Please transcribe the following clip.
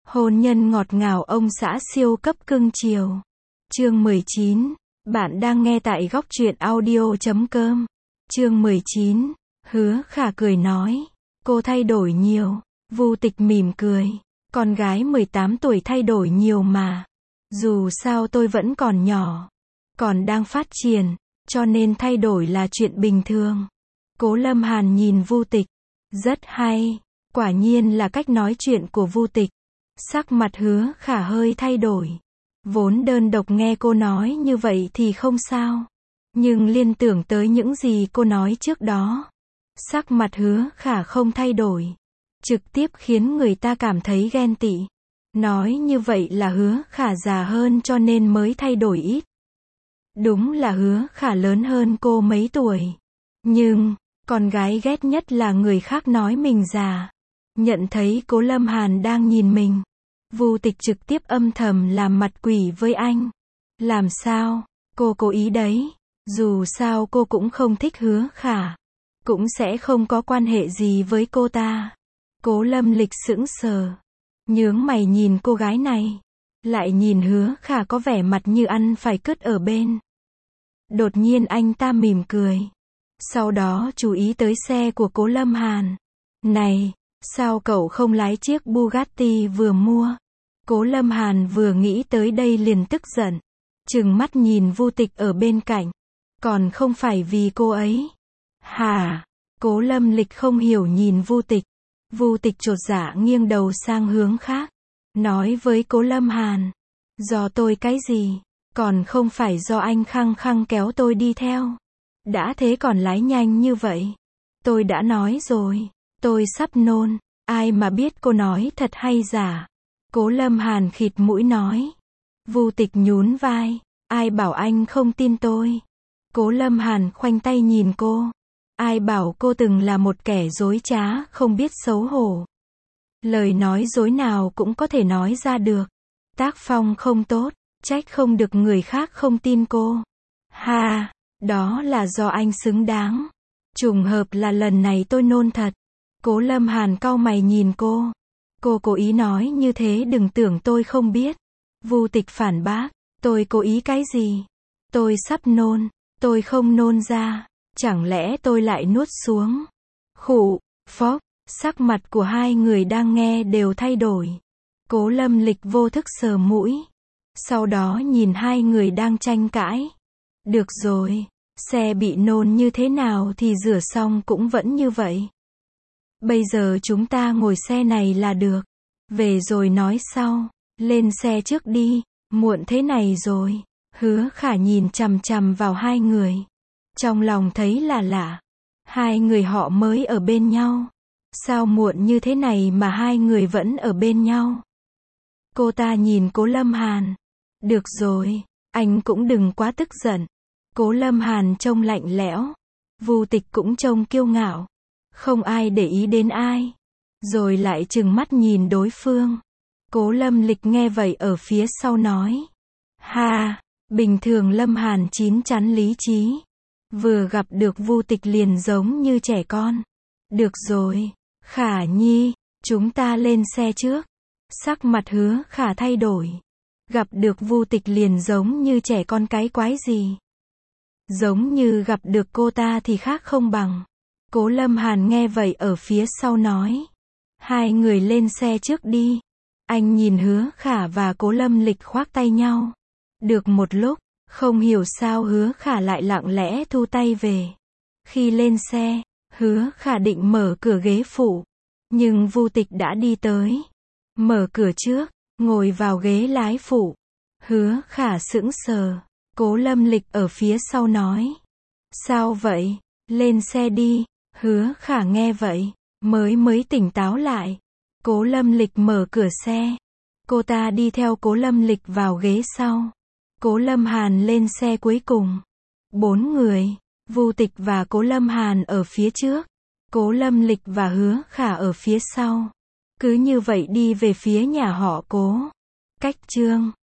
Hôn nhân ngọt ngào ông xã siêu cấp cưng chiều. Chương 19. Bạn đang nghe tại góc truyện audio.com. Chương 19. Hứa Khả cười nói. Cô thay đổi nhiều. Vu Tịch mỉm cười. Con gái 18 tuổi thay đổi nhiều mà. Dù sao tôi vẫn còn nhỏ. Còn đang phát triển. Cho nên thay đổi là chuyện bình thường. Cố Lâm Hàn nhìn Vu Tịch. Rất hay. Quả nhiên là cách nói chuyện của Vu Tịch. Sắc mặt Hứa Khả hơi thay đổi. Vốn đơn độc nghe cô nói như vậy thì không sao. Nhưng liên tưởng tới những gì cô nói trước đó. Sắc mặt Hứa Khả không thay đổi. Trực tiếp khiến người ta cảm thấy ghen tị. Nói như vậy là Hứa Khả già hơn cho nên mới thay đổi ít. Đúng là Hứa Khả lớn hơn cô mấy tuổi. Nhưng, con gái ghét nhất là người khác nói mình già. Nhận thấy Cố Lâm Hàn đang nhìn mình. Vu Tịch trực tiếp âm thầm làm mặt quỷ với anh. Làm sao? Cô cố ý đấy. Dù sao cô cũng không thích Hứa Khả. Cũng sẽ không có quan hệ gì với cô ta. Cố Lâm Lịch sững sờ. Nhướng mày nhìn cô gái này. Lại nhìn Hứa Khả có vẻ mặt như ăn phải cứt ở bên. Đột nhiên anh ta mỉm cười. Sau đó chú ý tới xe của Cố Lâm Hàn. Này, sao cậu không lái chiếc Bugatti vừa mua? Cố Lâm Hàn vừa nghĩ tới đây liền tức giận. Trừng mắt nhìn Vu Tịch ở bên cạnh. Còn không phải vì cô ấy. Hả? Cố Lâm Lịch không hiểu nhìn Vu Tịch. Vu Tịch chột dạ nghiêng đầu sang hướng khác. Nói với Cố Lâm Hàn. Do tôi cái gì? Còn không phải do anh khăng khăng kéo tôi đi theo. Đã thế còn lái nhanh như vậy. Tôi đã nói rồi. Tôi sắp nôn. Ai mà biết cô nói thật hay giả. Cố Lâm Hàn khịt mũi nói. Vu Tịch nhún vai. Ai bảo anh không tin tôi. Cố Lâm Hàn khoanh tay nhìn cô. Ai bảo cô từng là một kẻ dối trá, không biết xấu hổ. Lời nói dối nào cũng có thể nói ra được. Tác phong không tốt, trách không được người khác không tin cô. Ha, đó là do anh xứng đáng. Trùng hợp là lần này tôi nôn thật. Cố Lâm Hàn cau mày nhìn cô. Cô cố ý nói như thế đừng tưởng tôi không biết. Vu Tịch phản bác. Tôi cố ý cái gì? Tôi sắp nôn. Tôi không nôn ra. Chẳng lẽ tôi lại nuốt xuống? Khụ, phốc, sắc mặt của hai người đang nghe đều thay đổi. Cố Lâm Lịch vô thức sờ mũi. Sau đó nhìn hai người đang tranh cãi. Được rồi, xe bị nôn như thế nào thì rửa xong cũng vẫn như vậy. Bây giờ chúng ta ngồi xe này là được. Về rồi nói sau. Lên xe trước đi. Muộn thế này rồi. Hứa Khả nhìn chằm chằm vào hai người. Trong lòng thấy là lạ. Hai người họ mới ở bên nhau. Sao muộn như thế này mà hai người vẫn ở bên nhau? Cô ta nhìn Cố Lâm Hàn. Được rồi, anh cũng đừng quá tức giận. Cố Lâm Hàn trông lạnh lẽo. Vu Tịch cũng trông kiêu ngạo. Không ai để ý đến ai. Rồi lại trừng mắt nhìn đối phương. Cố Lâm Lịch nghe vậy ở phía sau nói. Ha, bình thường Lâm Hàn chín chắn lý trí. Vừa gặp được Vu Tịch liền giống như trẻ con. Được rồi, Khả Nhi, chúng ta lên xe trước. Sắc mặt Hứa Khả thay đổi. Gặp được Vu Tịch liền giống như trẻ con cái quái gì. Giống như gặp được cô ta thì khác không bằng. Cố Lâm Hàn nghe vậy ở phía sau nói. Hai người lên xe trước đi. Anh nhìn Hứa Khả và Cố Lâm Lịch khoác tay nhau. Được một lúc, không hiểu sao Hứa Khả lại lặng lẽ thu tay về. Khi lên xe, Hứa Khả định mở cửa ghế phụ. Nhưng Vu Tịch đã đi tới. Mở cửa trước, ngồi vào ghế lái phụ. Hứa Khả sững sờ. Cố Lâm Lịch ở phía sau nói. Sao vậy? Lên xe đi. Hứa Khả nghe vậy. Mới tỉnh táo lại. Cố Lâm Lịch mở cửa xe. Cô ta đi theo Cố Lâm Lịch vào ghế sau. Cố Lâm Hàn lên xe cuối cùng. 4 người. Vu Tịch và Cố Lâm Hàn ở phía trước. Cố Lâm Lịch và Hứa Khả ở phía sau. Cứ như vậy đi về phía nhà họ Cố. Cách chương